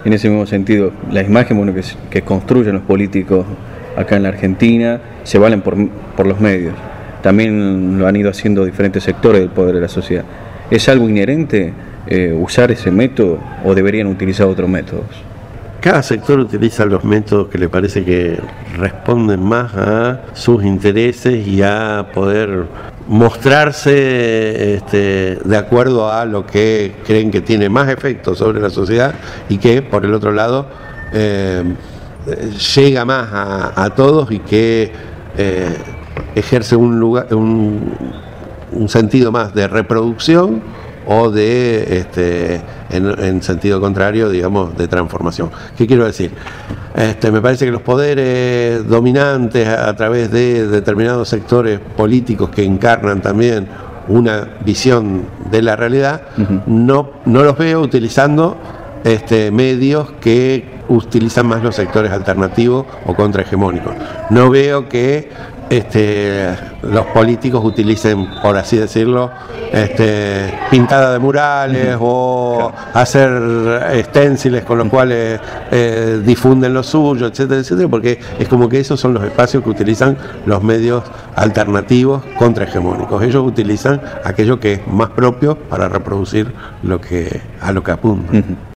en ese mismo sentido, la imagen que construyen los políticos acá en la Argentina se valen por los medios. También lo han ido haciendo diferentes sectores del poder de la sociedad. ¿Es algo inherente usar ese método o deberían utilizar otros métodos? Cada sector utiliza los métodos que le parece que responden más a sus intereses y a poder mostrarse de acuerdo a lo que creen que tiene más efecto sobre la sociedad y que, por el otro lado, llega más a todos y que ejerce un sentido más de reproducción o de, en sentido contrario, digamos, de transformación. ¿Qué quiero decir? Me parece que los poderes dominantes a través de determinados sectores políticos que encarnan también una visión de la realidad, no los veo utilizando medios que utilizan más los sectores alternativos o contrahegemónicos. No veo que los políticos utilicen, por así decirlo, pintada de murales o hacer esténciles con los cuales difunden lo suyo, etcétera, etcétera, porque es como que esos son los espacios que utilizan los medios alternativos contrahegemónicos. Ellos utilizan aquello que es más propio para reproducir a lo que apuntan.